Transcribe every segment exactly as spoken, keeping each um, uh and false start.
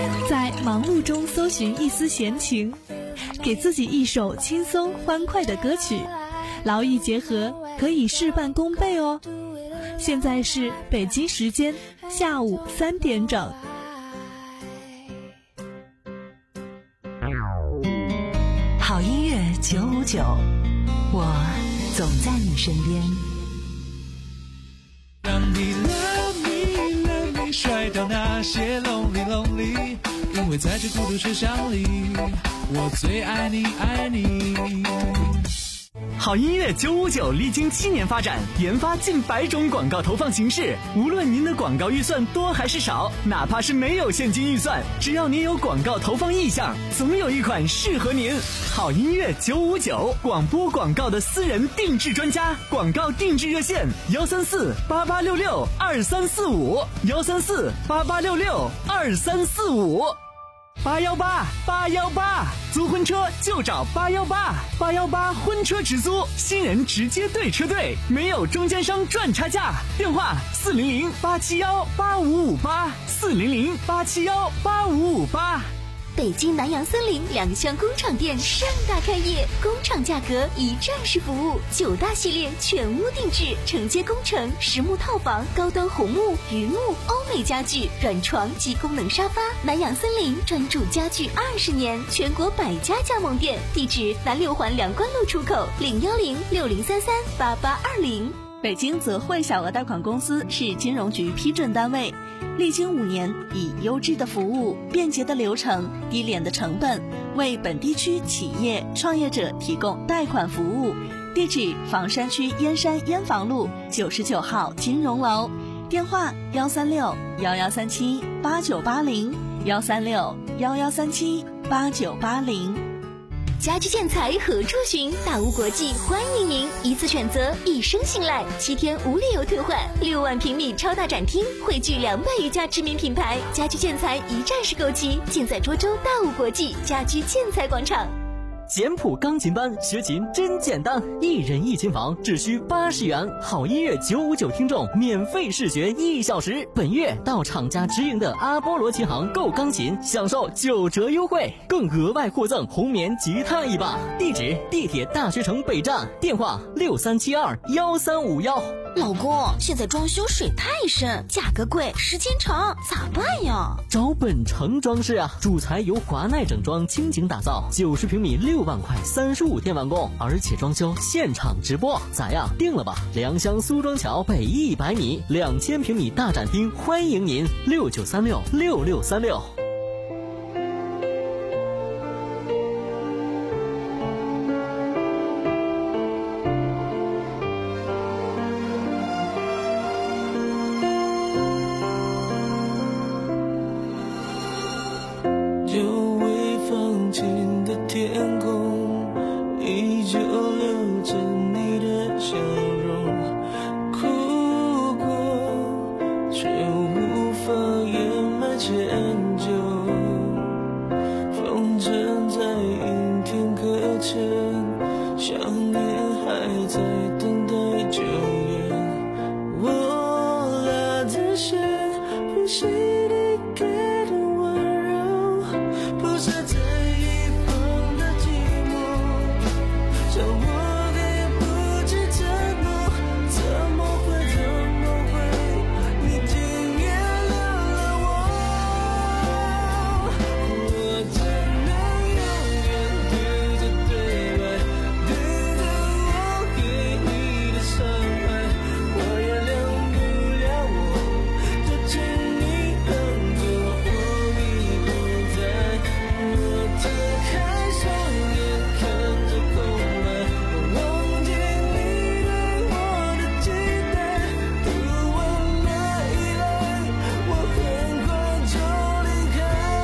在忙碌中搜寻一丝闲情，给自己一首轻松欢快的歌曲，劳逸结合，可以事半功倍哦。现在是北京时间下午三点整。 好音乐九五九，我总在你身边。 让你 love me love me 甩掉那些 lonely lonely， 因为在这孤独车厢里，我最爱你爱你。 好音乐九五九历经七年发展，研发近百种广告投放形式。无论您的广告预算多还是少，哪怕是没有现金预算，只要您有广告投放意向，总有一款适合您。好音乐九五九，广播广告的私人定制专家，广告定制热线幺三四八八六六二三四五幺三四八八六六二三四五。八幺八八幺八，租婚车就找八幺八，八幺八婚车直租，新人直接对车队，没有中间商赚差价。电话四零零八七幺八五五八，四零零八七幺八五五八。 北京南洋森林两厢工厂店盛大开业，工厂价格一站式服务，九大系列全屋定制，承接工程、实木套房、高端红木、榆木、欧美家具、软床及功能沙发。南洋森林专注家具二十年，全国百家加盟店，地址南六环梁关路出口，零幺零六零三三八八二零。 北京泽汇小额贷款公司是金融局批准单位，历经五年，以优质的服务、便捷的流程、低廉的成本，为本地区企业创业者提供贷款服务。地址：房山区燕山燕房路九十九号金融楼，电话：幺三六幺幺三七八九八零幺三六幺幺三七八九八零。 家居建材何处寻？大屋国际欢迎您，一次选择，一生信赖，七天无理由退换，六万平米超大展厅，汇聚两百余家知名品牌，家居建材一站式购齐，尽在涿州大屋国际家居建材广场。 简谱钢琴班学琴真简单，一人一琴房只需八十元。好音乐九五九听众免费试学一小时。本月到厂家直营的阿波罗琴行购钢琴，享受九折优惠，更额外获赠红棉吉他一把。地址：地铁大学城北站，电话六三七二幺三五幺。 老公，现在装修水太深，价格贵，时间长，咋办呀？ 找本城装饰啊，主材由华奈整装倾情打造，九十平米六万块，三十五天完工，而且装修现场直播，咋样？定了吧？良乡苏庄桥北一百米，两千平米大展厅，欢迎您，六九三六六六三六。 久未放晴的天空，依旧留着你的笑容，哭过却无法掩埋歉疚，风筝在阴天搁浅，想念还在等待救援，我拉的线不是你给的温柔，不是在一旁的寂寞，叫我也不知怎么怎么会怎么会你竟然留了我，我只能永远对着对白，对着我给你的伤害，我原谅不了我，就请你当作我已不在，我睁开双眼看着空白，我忘记你对我的期待，读完了依赖，我很快就离开。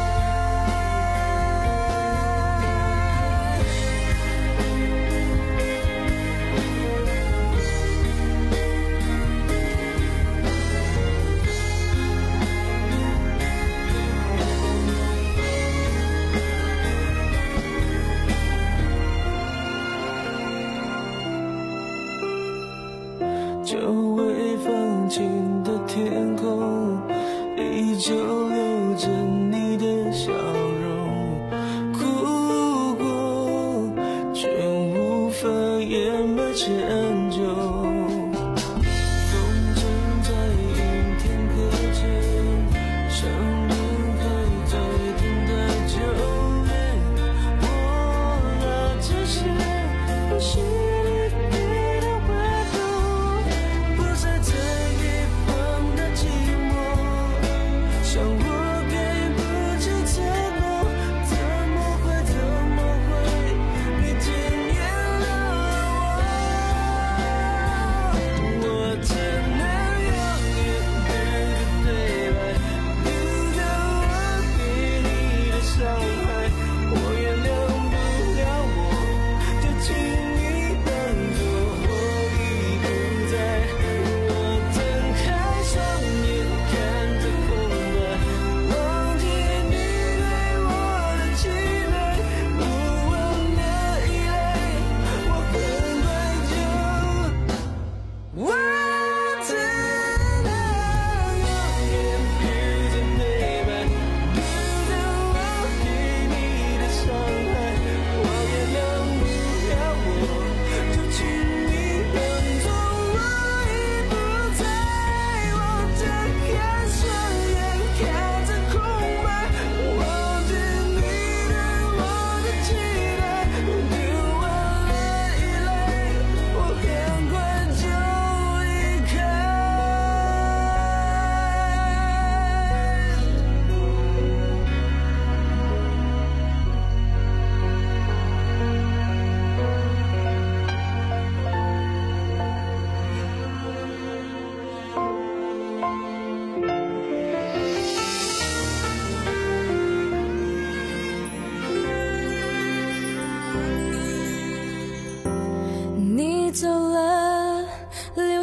久未放晴的天空，依旧留着你的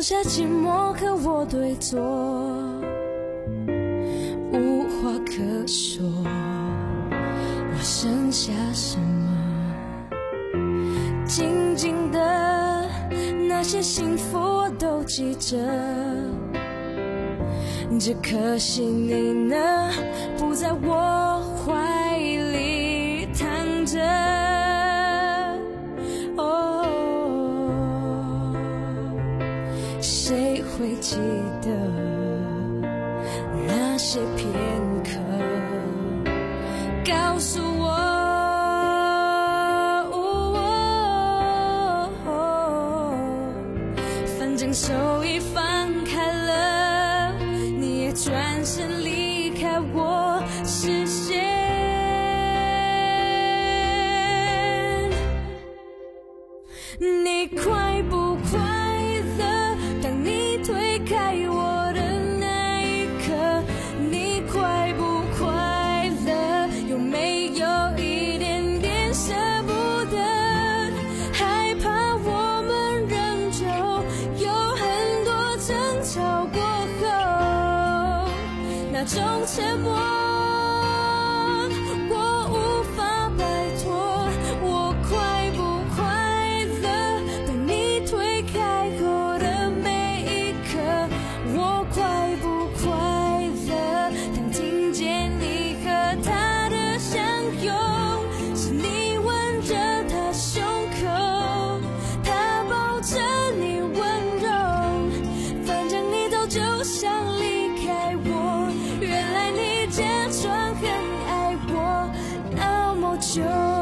下寂寞和我对坐，无话可说，我剩下什么？静静的那些幸福我都记着，只可惜你呢，不在我怀里躺着。哦，谁会记得那些片刻？告诉我，反正手一放开了，你也转身离开我视线。你快不快乐？当你推开我的那一刻，你快不快乐？有没有一点点舍不得？害怕我们仍旧有很多争吵过后，那种沉默我无法摆脱。我快不快乐？当你推开后的每一刻，我快不快乐？当听见你和他的相拥，是你吻着他胸口，他抱着你温柔，反正你早就想离开我，原来你假装很爱我那么久。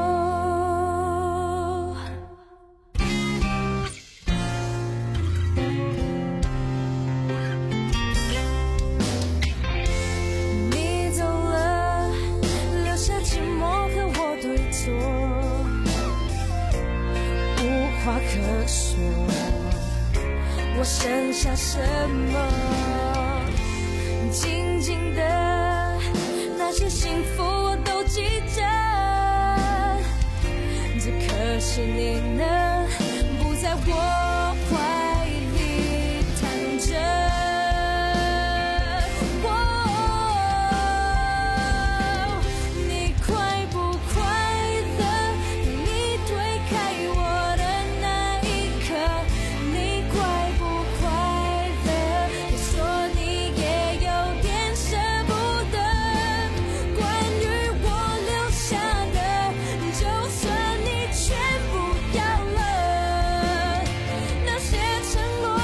你走了，留下寂寞和我对坐，无话可说，我剩下什么？静静的那些幸福我都记着，只可惜你呢，不在我怀里躺着。你快不快乐？你推开我的那一刻，你快不快乐？别说你也有点舍不得，关于我留下的，就算你全部要了，那些承诺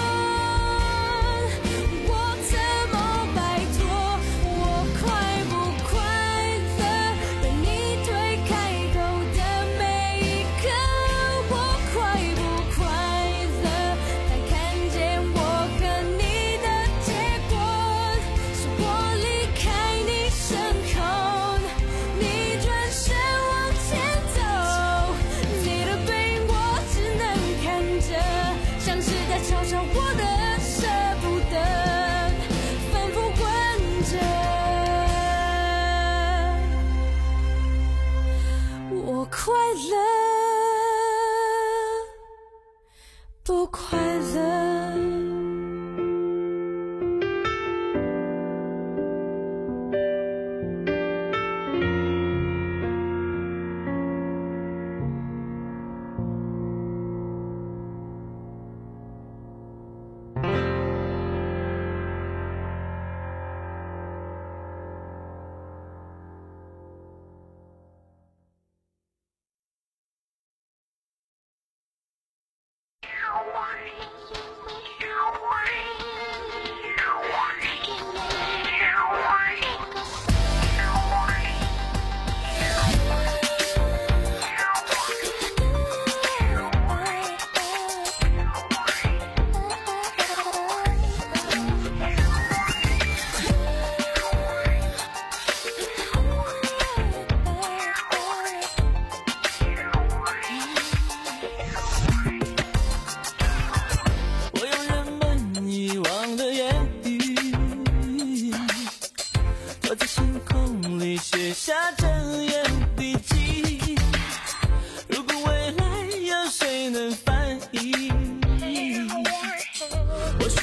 我怎么摆脱？我快不快乐？被你推开后的每一刻，我快不快乐？当看见我和你的结果，是我离开你身后，你转身往前走，你的背影我只能看着，像是在嘲笑我的舍不得，反复问着，我快乐不快乐？ 我用人们遗忘的言语，我在星空里写下整页笔记。如果未来有谁能翻译，或许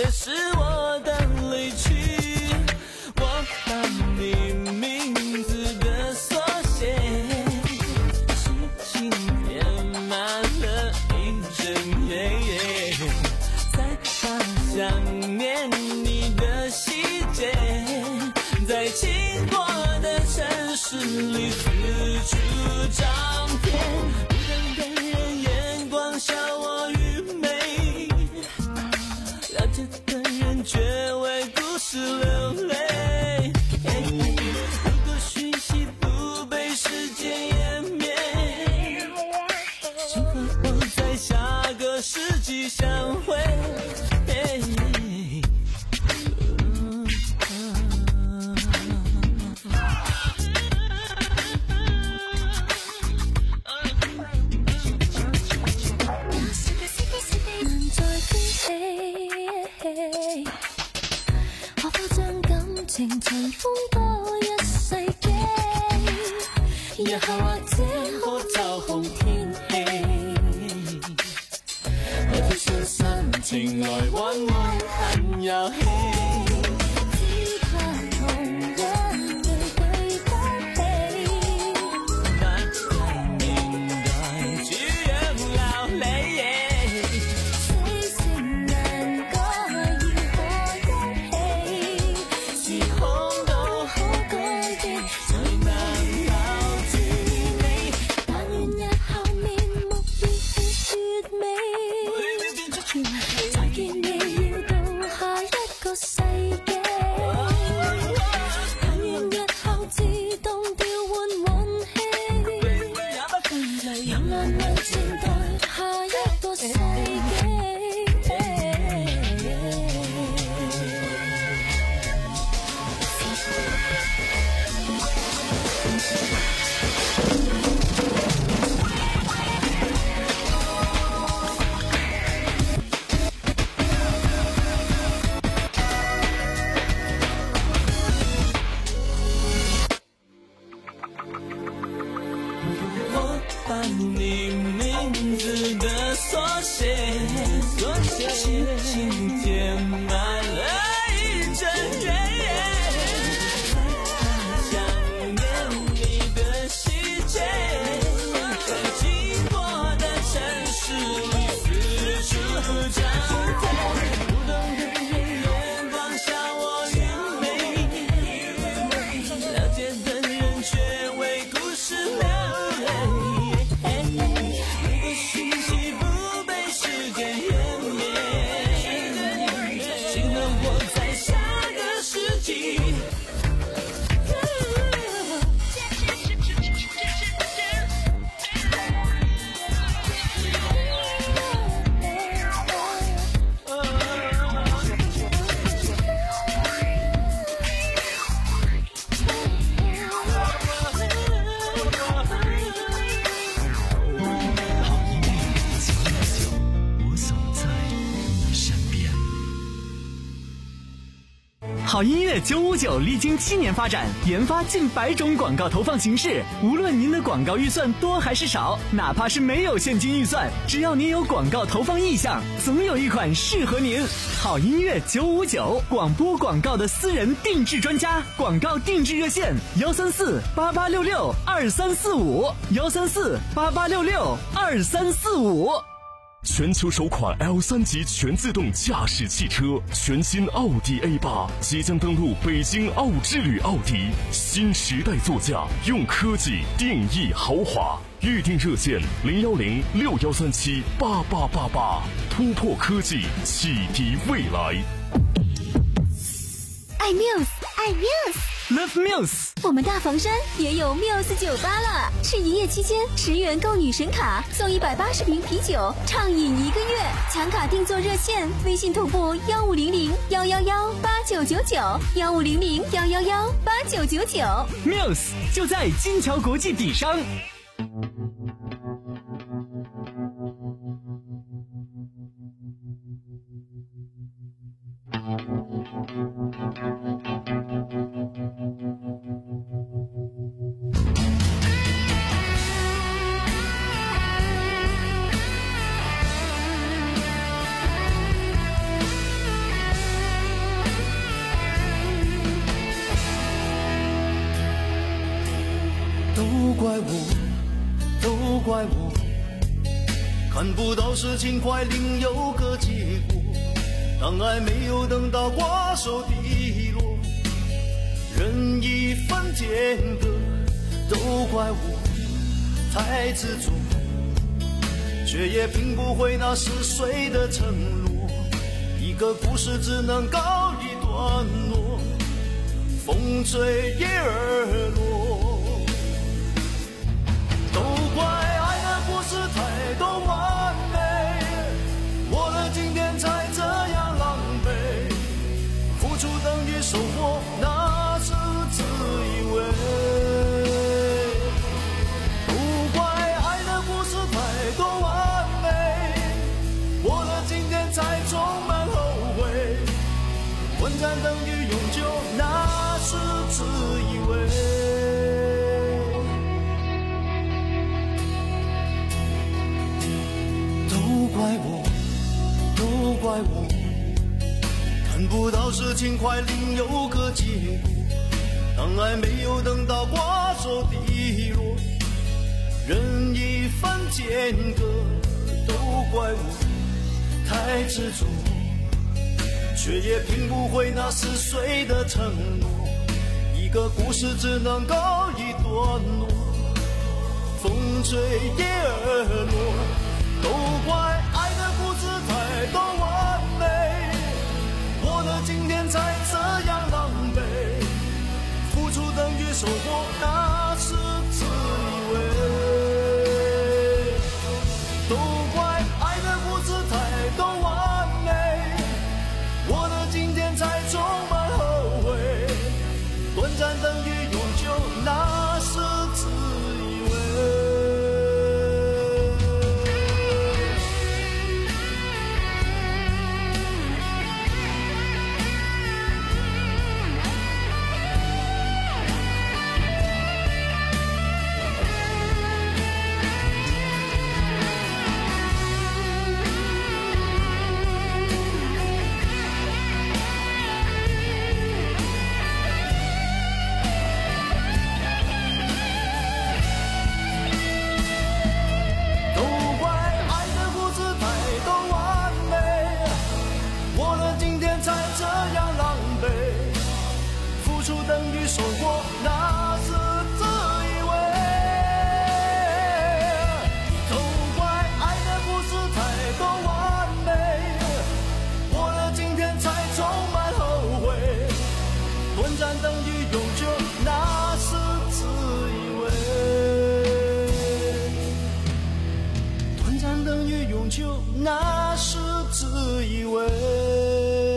是我的离去。我把你名字的缩写，心情填满了一整页，才把想念你的细节，在经过的城市里四处张贴。不等的人眼光笑我愚昧，了解的人却为故事流泪。如果讯息不被时间湮灭，请和我在下个世纪相会。 可否將感情塵封多一世紀？日後或者可就紅天氣，可以將心情來玩玩很遊戲。只怕同一對對不起， 不能面對主樣流離， 死性難改如何一起？ 時空都可改變， 才能留住你。 但願日後面目越見絕美。再見你要到下一個世紀，但願日後自動調換運氣，讓浪漫靜待下一個世紀。 我把你名字的缩写，心情填满了一整页，想念你的细节，在经过的城市里四处张贴。不懂的人眼光笑我愚昧，了解的人却为故事流泪。如果讯息不被时间湮灭，请和我在下个世纪。 好音乐九五九历经七年发展，研发近百种广告投放形式。无论您的广告预算多还是少，哪怕是没有现金预算，只要您有广告投放意向，总有一款适合您。好音乐九五九，广播广告的私人定制专家，广告定制热线：幺三四八八六六二三四五，幺三四八八六六二三四五。 全球首款 L 三 级全自动驾驶汽车，全新奥迪 A 八即将登陆北京奥之旅奥迪，新时代座驾，用科技定义豪华。预订热线零幺零六幺三七八八八八，突破科技，启迪未来。 爱 Muse， 爱 Muse。 Love Muse， 我们大房山也有 Muse 酒吧了，是一夜期间十元购女神卡送一百八十瓶啤酒，畅饮一个月。抢卡订座热线：微信同步幺五零零幺幺幺八九九九，幺五零零幺幺幺八九九九。 Muse 就在金桥国际底商。 我，都怪我，看不到事情快另有个结果。当爱没有等到瓜熟蒂落，人已分间隔，都怪我太执着，却也拼不回那似水的承诺。一个故事只能告一段落，风吹叶儿落。都怪爱的故事太多完美，我的今天才这样狼狈，付出等于收获，那是自以为。都怪爱的故事太多完美，我的今天才充满后悔，混战等于永久，那是自以为。都怪我，都怪我，看不到事情快另有个结果。当爱没有等到瓜熟蒂落，人已分间隔。都怪我太执着，却也拼不回那似水的承诺。一个故事只能告一段落，风吹叶儿落。都怪爱的故事太多完美，我的今天才这样狼狈，付出等于收获，那是自以为。都怪爱的故事太多完美，我的今天才充满后悔，短暂等于永久，那是自以为。收获，那是自以为。都怪爱的故事太多完美，我的今天才充满后悔，短暂等于永久，那是自以为。短暂等于永久，那是自以为。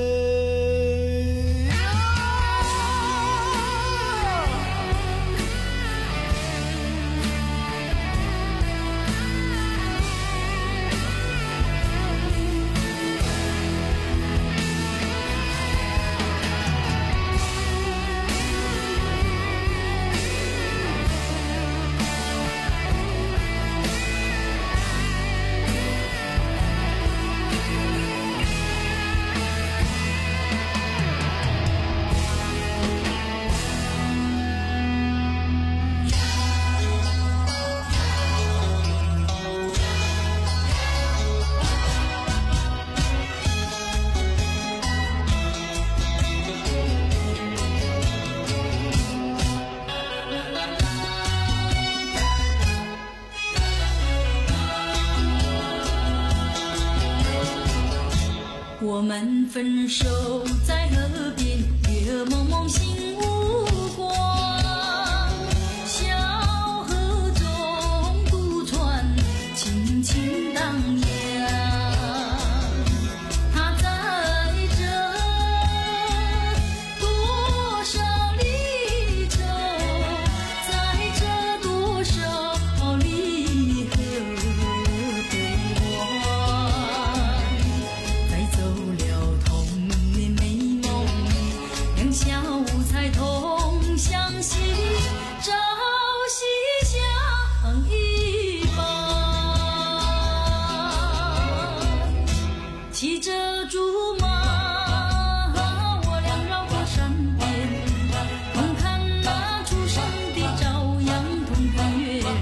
我们分手在河边，月蒙蒙心无光，小河中渡船，轻轻荡漾。它载着多少离愁，载着多少离合悲欢。带走了童年美梦，两小无猜同相惜，朝夕相依伴。骑着竹马，我俩绕过山边，同看那初升的朝阳，同看月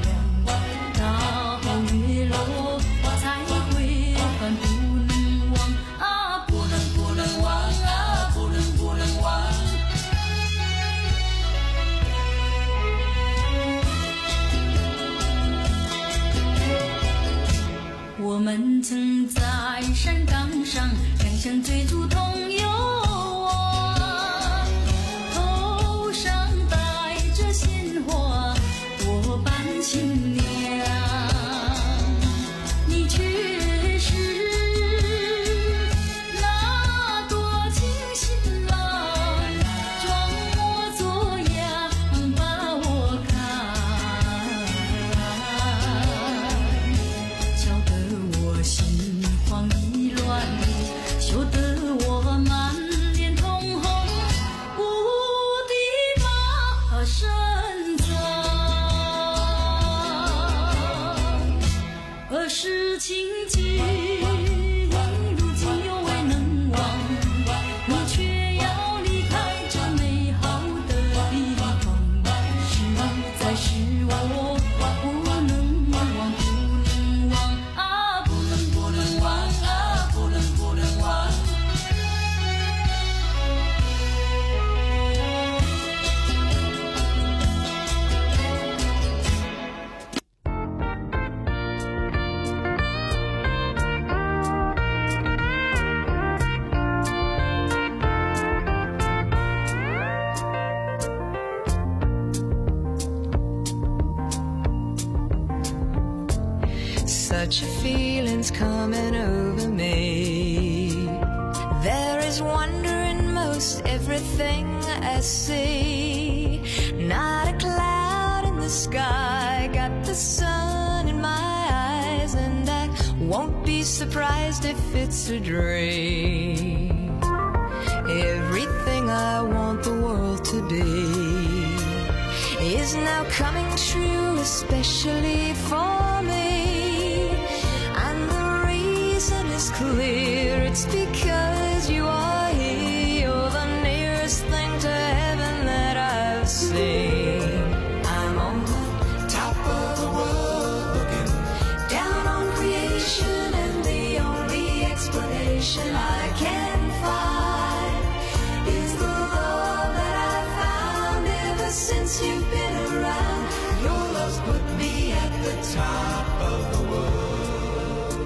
such a feeling's coming over me. There is wonder in most everything I see. Not a cloud in the sky, got the sun in my eyes, and I won't be surprised if it's a dream. Everything I want the world to be is now coming true, especially for me. And the reason is clear, it's because you are here. You're the nearest thing to heaven that I've seen. I'm on the top of the world, looking down on creation, and the only explanation I can find is the love that I've found ever since you've been around. Your love's put me at the top of the world.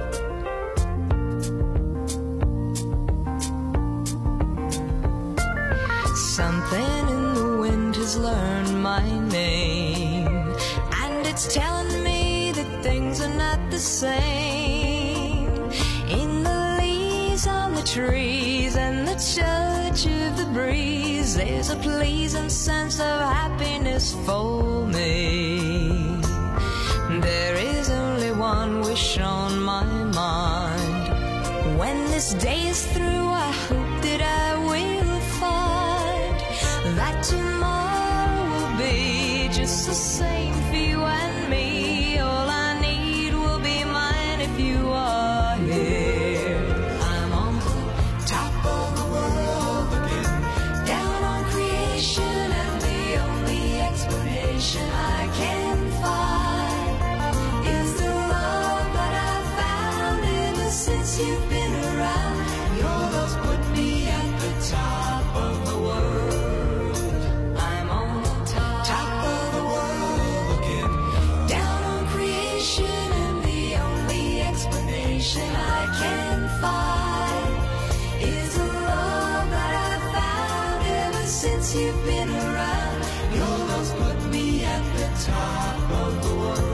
Something in the wind has learned my name, and it's telling me that things are not the same. In the leaves on the trees and the touch of the breeze, there's a pleasing sense of happiness for me. There is only one wish on my mind. When this day is through, I hope that I will find that tomorrow will be just the same for you and me. All I need will be mine if you are here. I'm on the top of the world, looking down on creation, and the only explanation I can find is the love that I've found ever since you've been around. Your love's put me at the top of the world. I'm on the top, top of the world, looking down on creation, and the only explanation I can find is the love that I've found ever since you've been around. Your love's put me at the top of the world.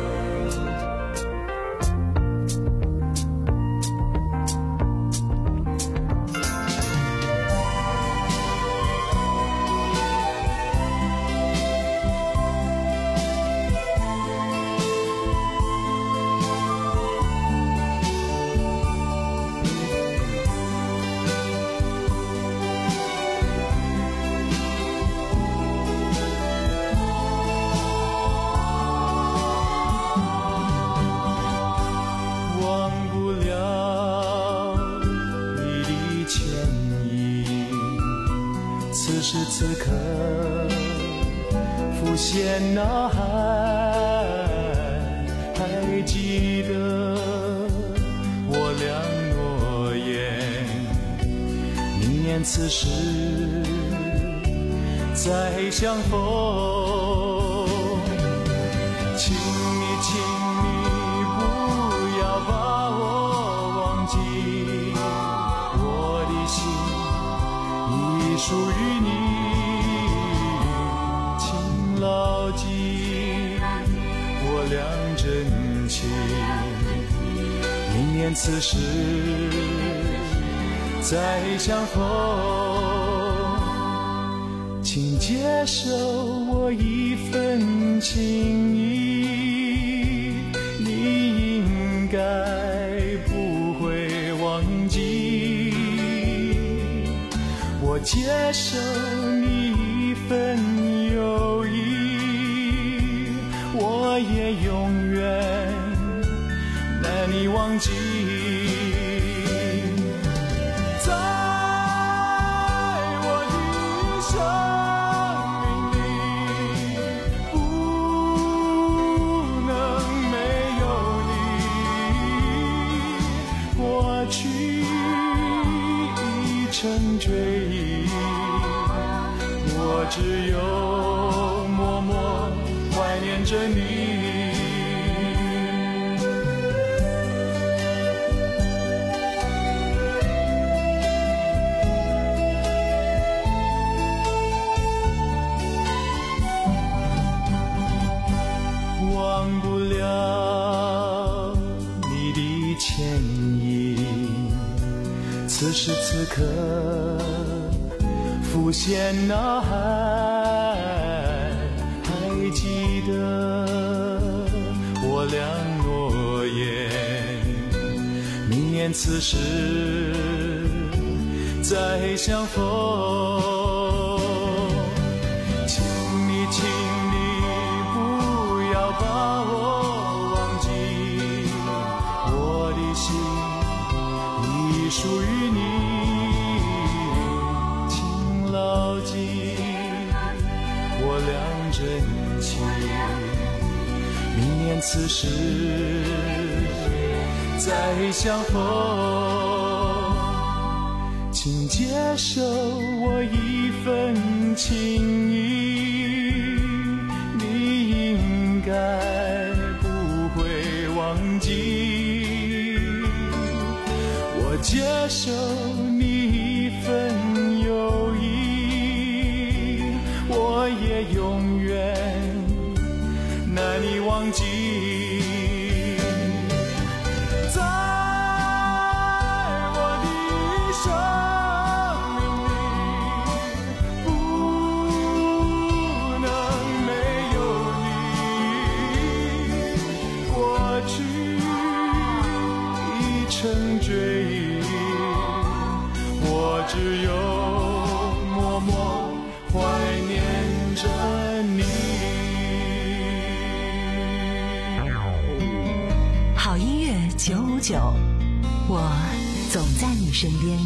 忘不了你的歉意，此时此刻浮现脑海，还记得我俩诺言，明年此时再相逢。请你，请你不要把我忘记，我的心已属于你，请牢记我俩真情。明年此时再相逢，请接受我一份情意，你应该不会忘记。我接受你一份友谊，我也永远难你忘记。在我的生命里，不能没有你。过去已成追忆，我只有默默怀念着你。忘不了刻浮现脑海，还记得我俩诺言，明年此时再相逢。请你请你不要把我忘记，我的心已属于你，请牢记我俩真情，明年此时再相逢。请接受我一份情意，你应该不会忘记。我接受你一份友谊，我也永远难以忘记。我只有默默怀念着你。 好音乐九五九，我总在你身边。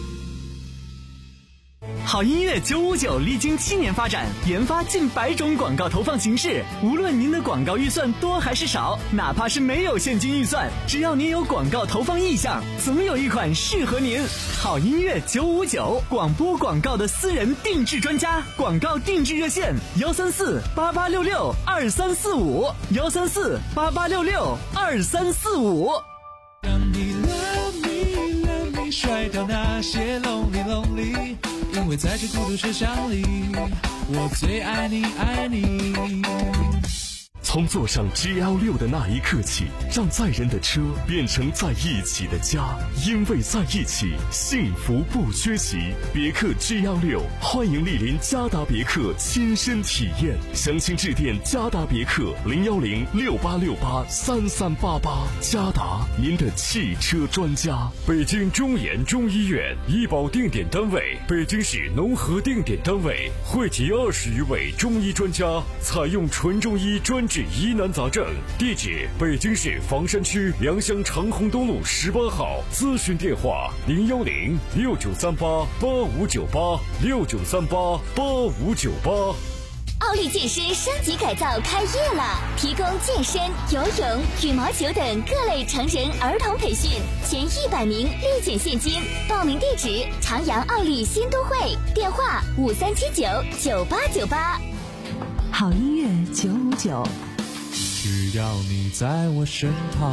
好音乐九五九历经七年发展，研发近百种广告投放形式。无论您的广告预算多还是少，哪怕是没有现金预算，只要您有广告投放意向，总有一款适合您。好音乐九五九，广播广告的私人定制专家，广告定制热线幺三四八八六六二三四五幺三四八八六六二三四五。 让你 love me love me， 甩掉那些 lonely lonely。因为在这孤独车厢里，我最爱你爱你。 从坐上 G L 六 的那一刻起，让载人的车变成在一起的家，因为在一起，幸福不缺席。别克 G L 六， 欢迎莅临嘉达别克亲身体验，详情致电嘉达别克零幺零六八六八三三八八。嘉达，您的汽车专家。 北京中研中医院医保定点单位，北京市农合定点单位，汇集二十余位中医专家，采用纯中医专治疑难杂症。地址：北京市房山区良乡长虹东路十八号。咨询电话：零幺零六九三八八五九八六九三八八五九八。 奥利健身升级改造开业了，提供健身、游泳、羽毛球等各类成人儿童培训，前一百名立减现金。报名地址：长阳奥利新都会，电话五三七九九八九八。 好音乐九五九， 只要你在我身旁。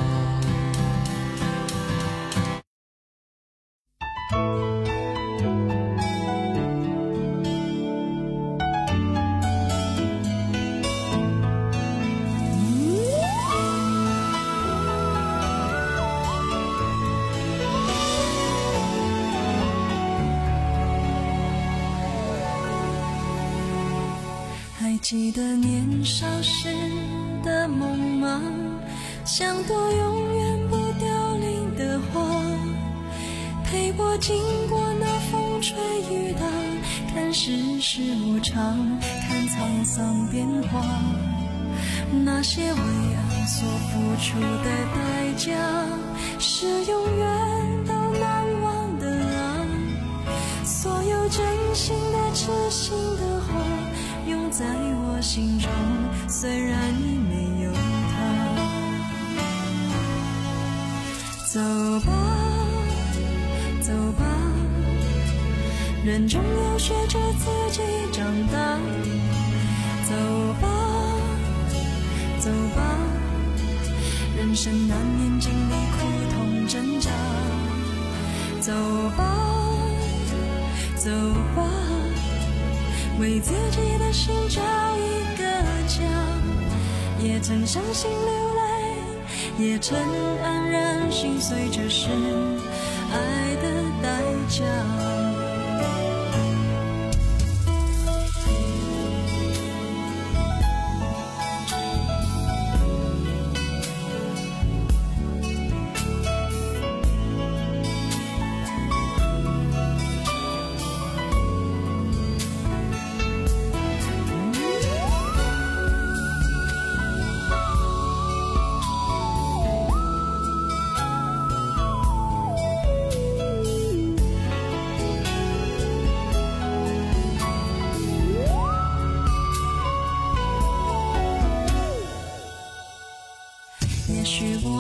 还记得年少时的梦吗？像朵永远不凋零的花，陪我经过那风吹雨打，看世事无常，看沧桑变化。那些为爱所付出的代价，是永远都难忘的啊！所有真心的、痴心的话，永在我心中，虽然已没有他。走吧，走吧，人终要学着自己长大。走吧，走吧，人生难免经历苦痛挣扎。走吧，走吧，为自己的心找一个家，也曾伤心流泪，也曾黯然心碎，这是爱的代价。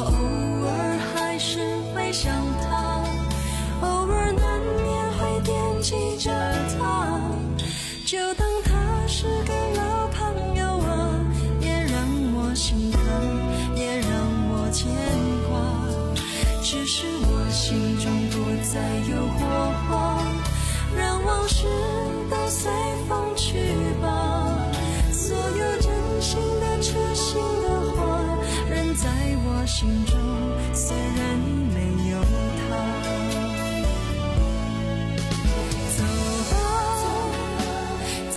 偶尔还是会想他，偶尔难免会惦记着他，就当他是个老朋友啊，也让我心疼，也让我牵挂。只是我心中不再有火花，让往事都随风去吧。所有真心的痴心的话，仍在我心中，虽然没有他。走吧，走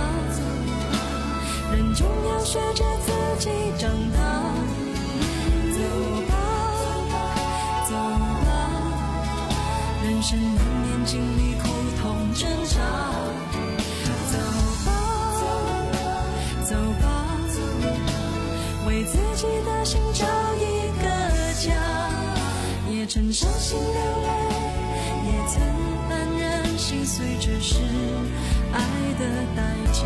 吧，人终要学着自己长大。走吧，走吧，人生难免经历苦痛挣扎。走吧，走吧，为自己的心找一个家，也曾伤心流泪，也曾黯然心碎，这是爱的代价。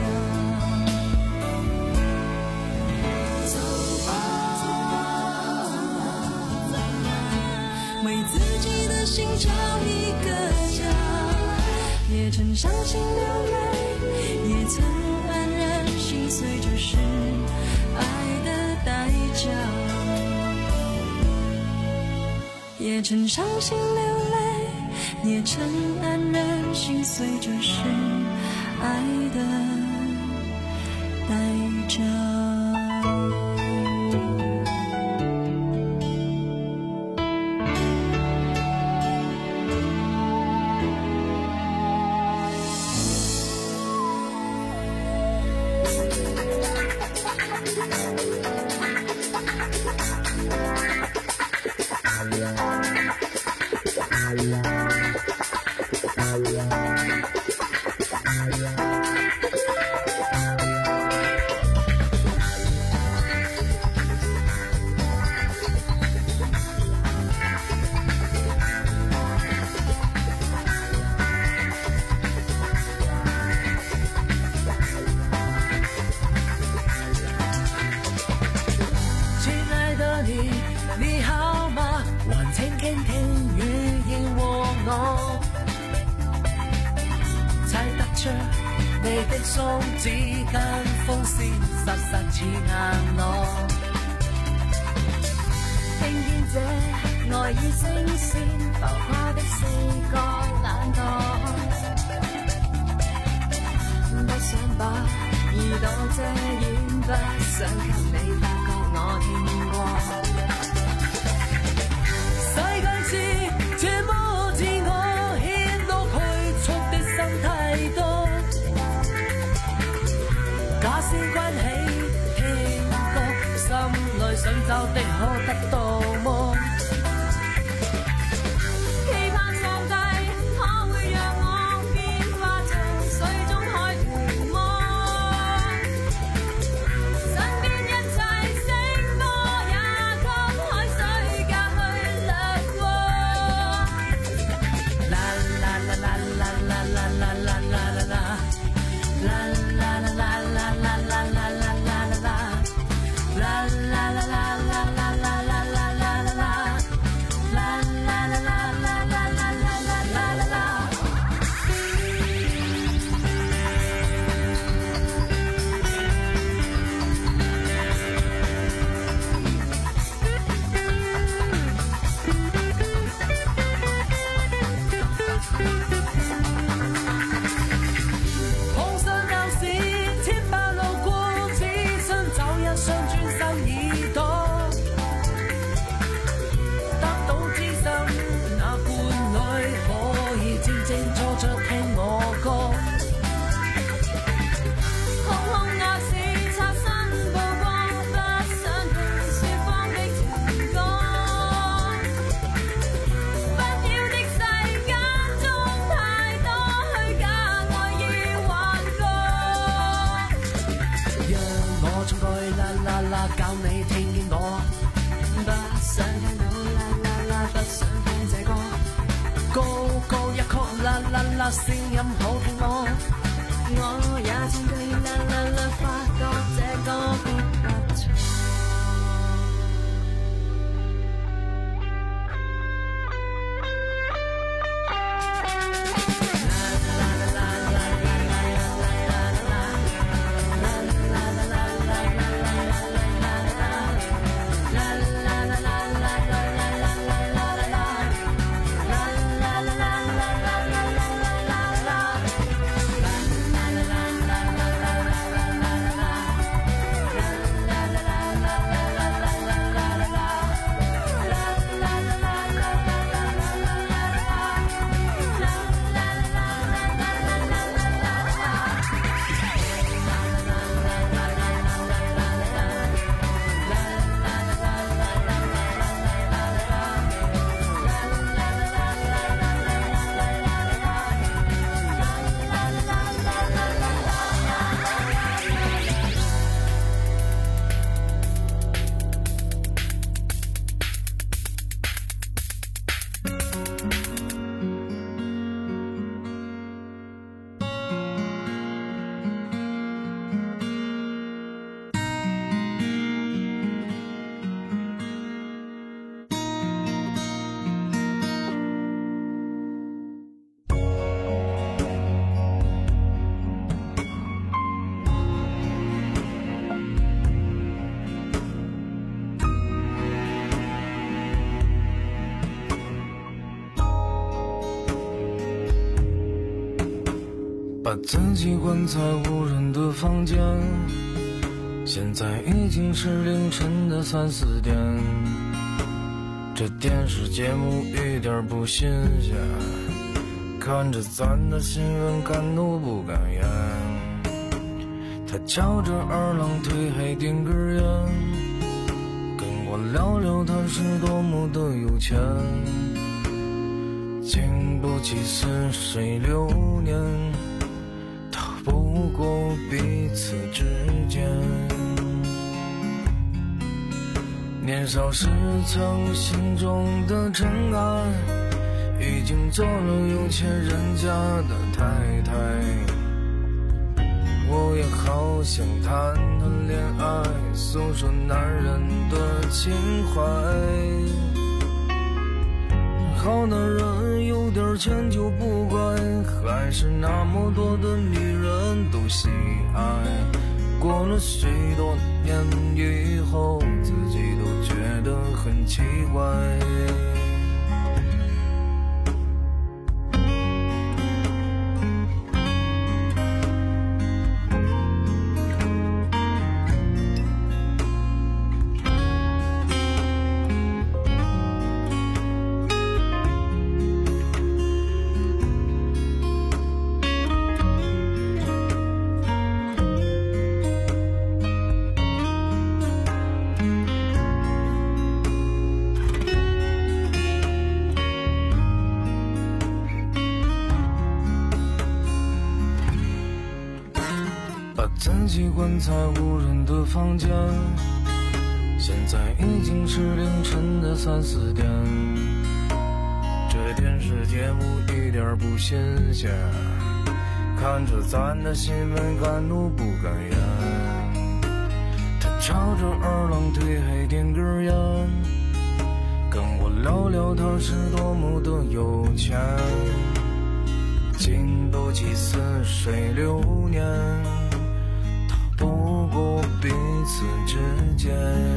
走吧，为自己的心找一个家，也曾伤心流泪，也曾黯然心碎，这是爱的代价。也曾伤心流泪，也曾黯然心碎，这是爱的代价。 你的雙指間風扇颯颯似硬螺，聽見這愛意聲線浮誇的四個懶惰，不想把耳朵遮掩，不想給你發覺我聽過。世界是這麼自我，牽到拘束的心太多。假先關起聽歌，心裏想找的可得到麼？期盼上帝可會讓我變化成水中海豚麼？身邊一切星波也給海水隔去掠過。啦啦啦啦啦啦啦啦啦啦啦啦。La la la la la la la la la la la la la la la la la la la啦，聲音好聽我，我也曾對啦啦啦發覺這歌曲不錯。 把自己关在无人的房间，现在已经是凌晨的三四点，这电视节目一点不新鲜，看着咱的新闻敢怒不敢言。他翘着二郎腿还点根烟，跟我聊聊他是多么的有钱，经不起似水流年，逃不过彼此之间。年少时曾心中的真爱，已经做了有钱人家的太太。我也好想谈谈恋爱，诉说男人的情怀。好男人有点钱就不怪，还是那么多的女人都喜爱。过了许多年以后，自己都觉得很奇怪。自己关在无人的房间，现在已经是凌晨的三四点，这电视节目一点不新鲜，看着咱的新闻敢怒不敢言。他翘着二郎腿还点根烟，跟我聊聊他是多么的有钱，经不起似水流年，不过彼此之间。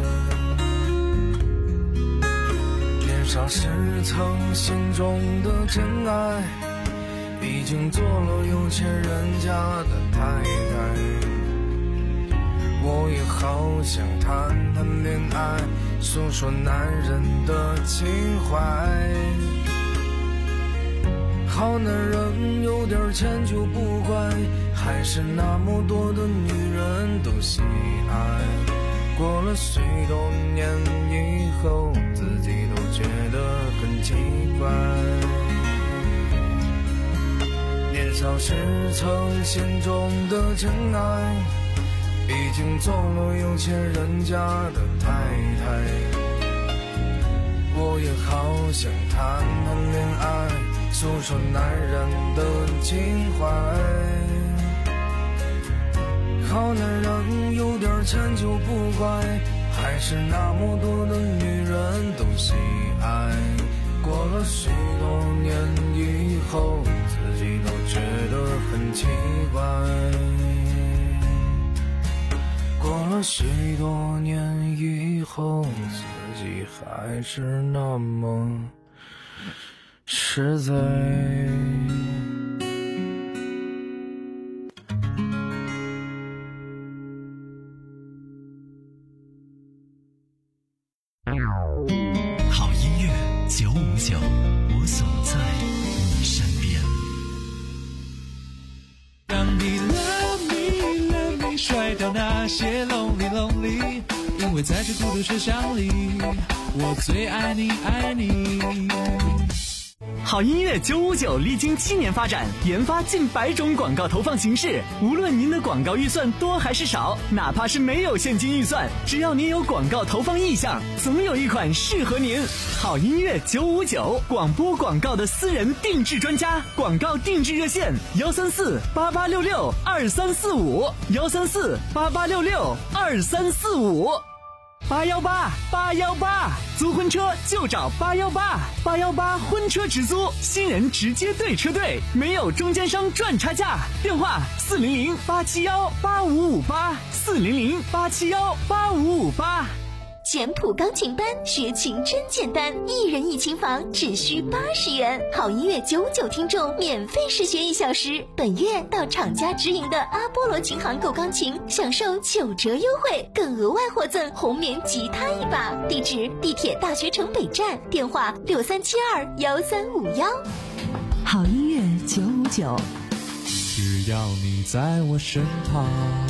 年少时曾心中的真爱，已经做了有钱人家的太太。我也好想谈谈恋爱，诉说男人的情怀。好男人有点钱就不怪，还是那么多的女人都喜爱。过了许多年以后，自己都觉得很奇怪。年少时曾心中的真爱，已经做了有钱人家的太太。我也好想谈谈恋爱，诉说男人的情怀。好男人有点钱就不怪，还是那么多的女人都喜爱。过了许多年以后，自己都觉得很奇怪。过了许多年以后，自己还是那么实在。 好音乐九五九，我总在你身边。 让你 love me love me 甩掉那些 lonely lonely， 因为在这孤独车厢里，我最爱你爱你。 好音乐九五九历经七年发展，研发近百种广告投放形式。无论您的广告预算多还是少，哪怕是没有现金预算，只要您有广告投放意向，总有一款适合您。好音乐九五九，广播广告的私人定制专家，广告定制热线：幺三四八八六六二三四五，幺三四八八六六二三四五。八幺八八幺八，租婚车就找八幺八，八幺八婚车直租，新人直接对车队，没有中间商赚差价。电话四零零八七幺八五五八，四零零八七幺八五五八。 简谱钢琴班，学琴真简单，一人一琴房，只需八十元。好音乐九五九听众免费试学一小时，本月到厂家直营的阿波罗琴行购钢琴，享受九折优惠，更额外获赠红棉吉他一把。地址：地铁大学城北站，电话六三七二幺三五幺。 好音乐九五九， 只要你在我身旁。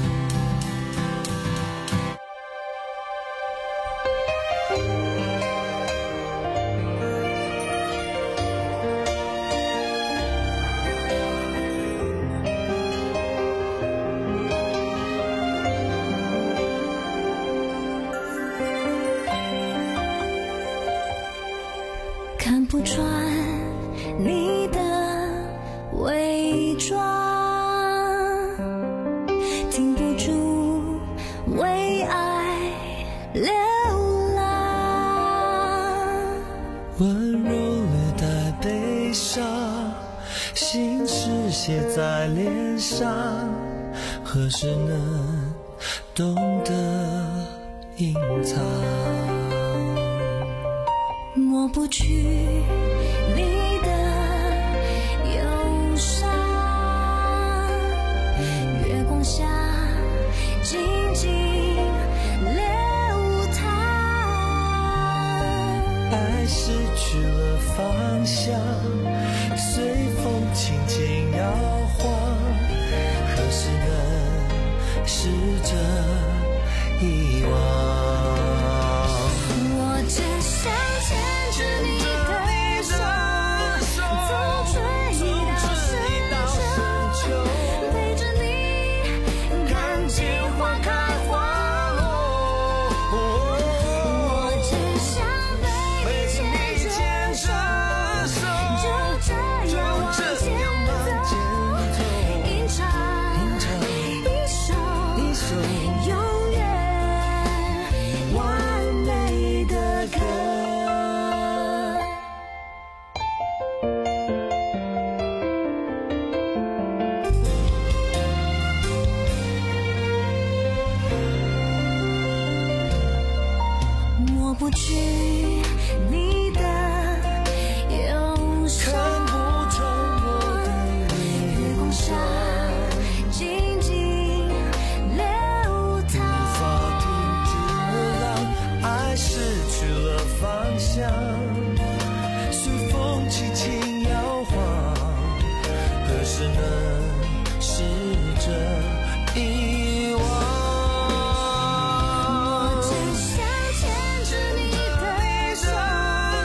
看不穿你的伪装，停不住为爱流浪， 温柔略带悲伤，心事写在脸上，何时能懂得隐藏？ 抹不去你的忧伤，月光下静静流淌。 爱失去了方向，随风轻轻摇晃，何时能试着遗忘？ 我只想牵着你的手，从追到深秋，陪着你看见花开花落。我只想被你牵着手，就这样往前走，吟唱一首永远完美的歌。抹不去你的忧伤， 看不穿我的月光下静静流淌。 无法停止了浪，爱失去了方向，随风轻轻摇晃，何时能试着遗忘？ 我只想牵着你的手，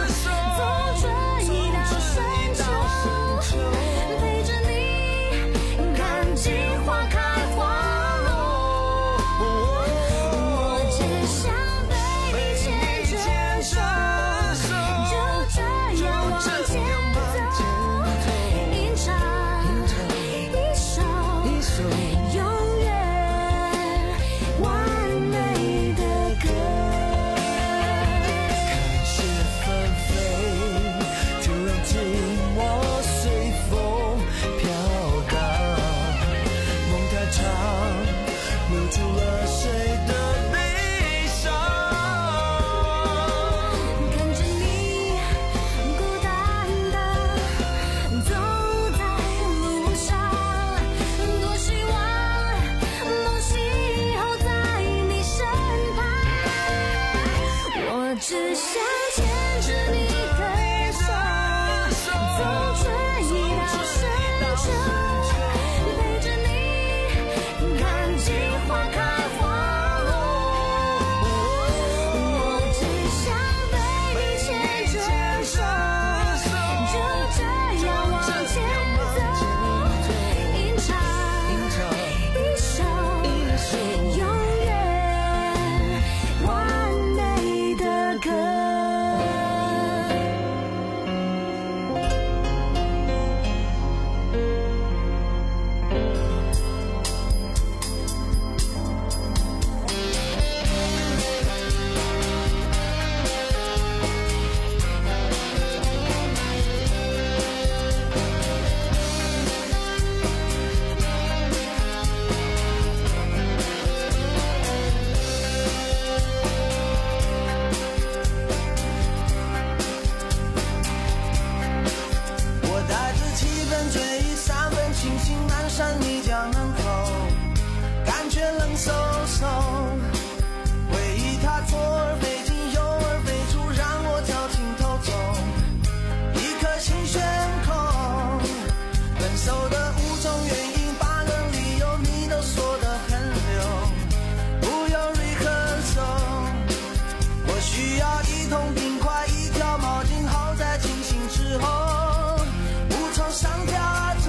站你家门口，感觉冷飕飕。回忆它左耳飞进右耳飞出，让我掉进偷走一颗心悬空。分手的五种原因，八个理由，你都说得很溜，不用 rehearsal。我需要一桶冰块，一条毛巾，好在清醒之后无从上加重。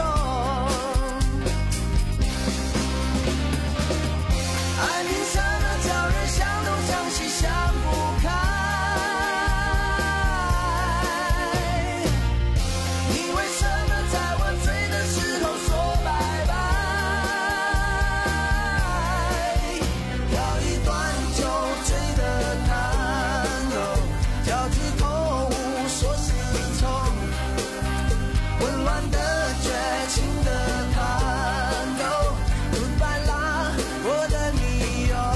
爱凭什么叫人想东想西想不开？你为什么在我醉的时候说拜拜？要一段就醉的探戈，脚趾头无所适从，混乱的绝情的探戈 Goodbye 啦，我的女友。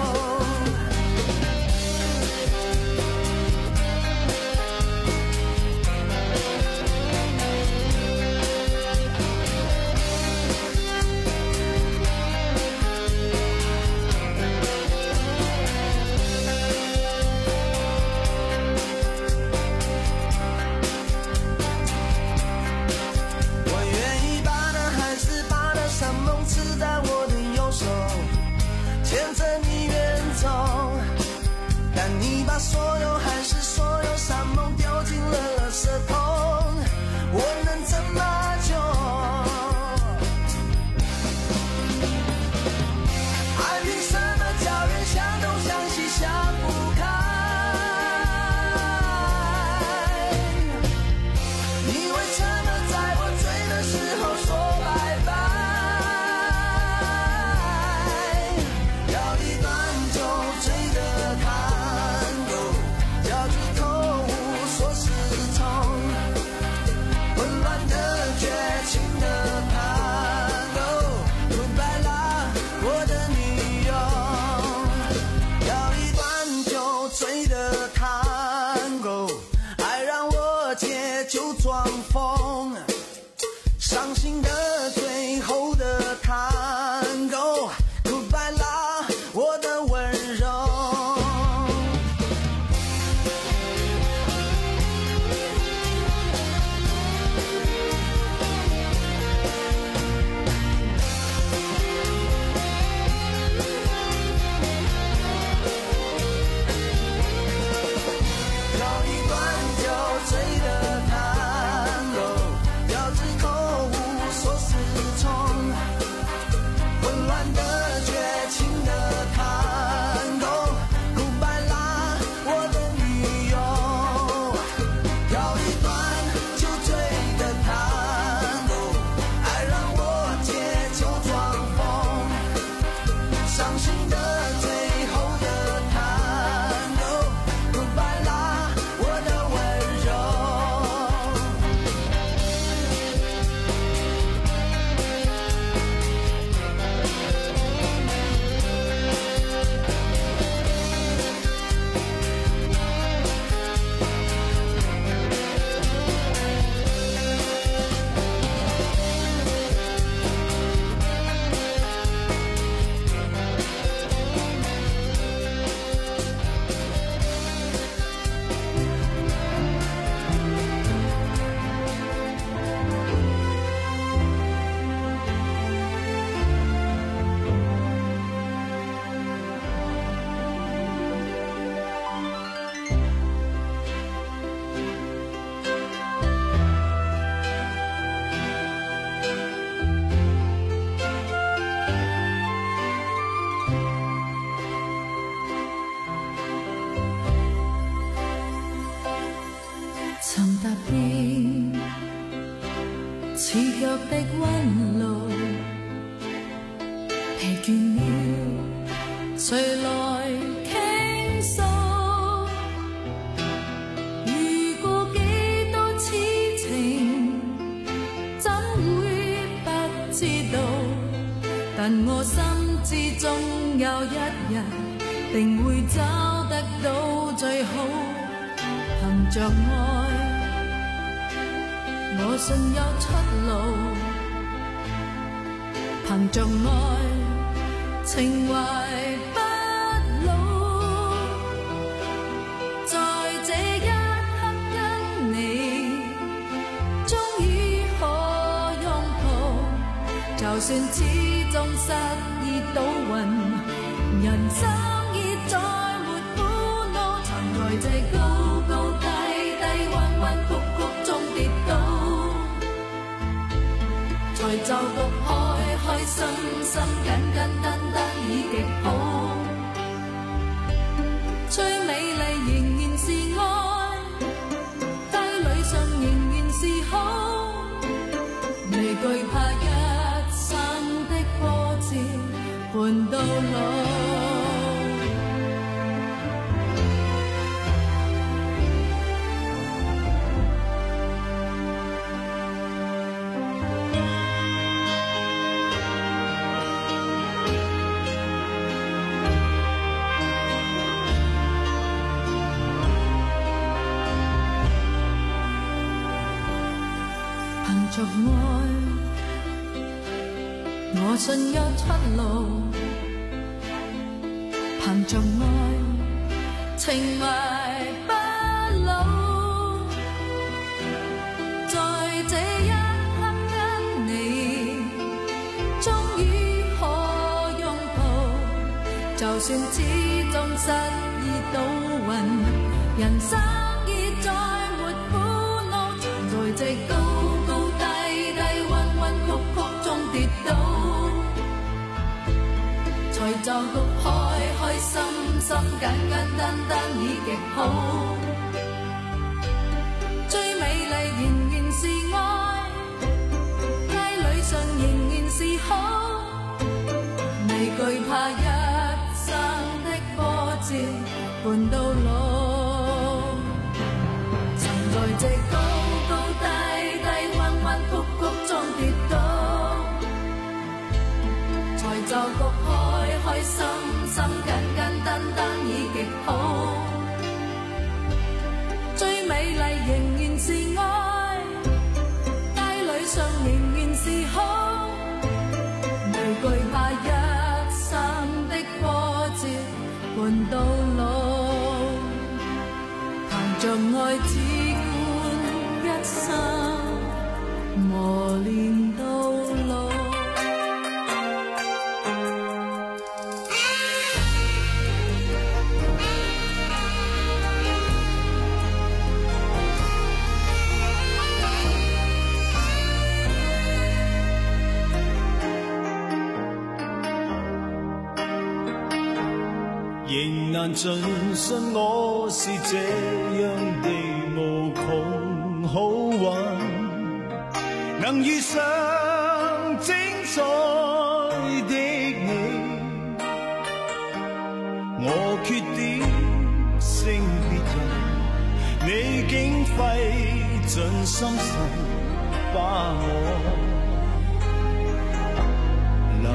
我愿意把那海誓把那山盟刺在我的右手，牵着你远走，但你把所有海誓所有山盟丢进了垃圾桶，我能怎么救？爱凭什么叫人想东想西想不开？你为什么在我醉的时候说拜拜？要一段就醉的探戈，脚趾头无所适从，混乱的绝情的探戈 Goodbye 啦，我的女友。要一段就醉的探戈，爱让我借酒装疯，伤心的最后的探戈 Goodbye 啦，我的温柔。要一段就醉的探戈，脚趾头无所适从，混乱的绝情的探戈 Goodbye 啦，我的女友。要一段就醉的探戈，爱让我借酒装疯，伤心的最后的探戈 Goodbye 啦，我的温柔。 曾踏遍刺腳的溫路，疲倦了，誰來傾訴？遇過幾多痴情，怎會不知道？但我心知總有一日，定會找得到最好。憑着愛，我信有出路。 憑着愛，情懷不老。在這一刻跟你，終於可擁抱。就算始終失意倒運，人生已再沒苦惱。曾在這高高低低、彎彎曲曲中跌倒。才就獨開開心心簡簡單單已極好，最美麗仍然是愛，低裏上仍然是好，未懼怕一生的波折伴到老。憑着愛，我信有出路。憑着愛，情懷不老。在這一刻跟你，終於可擁抱。就算始終失意倒運，人生已再沒苦惱。曾在這高跌倒，才就獨開開心心簡簡單單已極好，最美麗仍然是愛，街裏上仍然是好，未懼怕一生的波折伴到老。曾在這高高低低、彎彎曲曲中跌倒，就獨開開心心簡簡單單已極好，最美麗仍然是愛，街裏上仍然是好，未懼怕一生的波折伴到老，憑着愛只管一生磨練到老。 仍難盡信我是這樣地無窮好運，能遇上精彩的你，我缺點勝別人，你竟費盡心神把我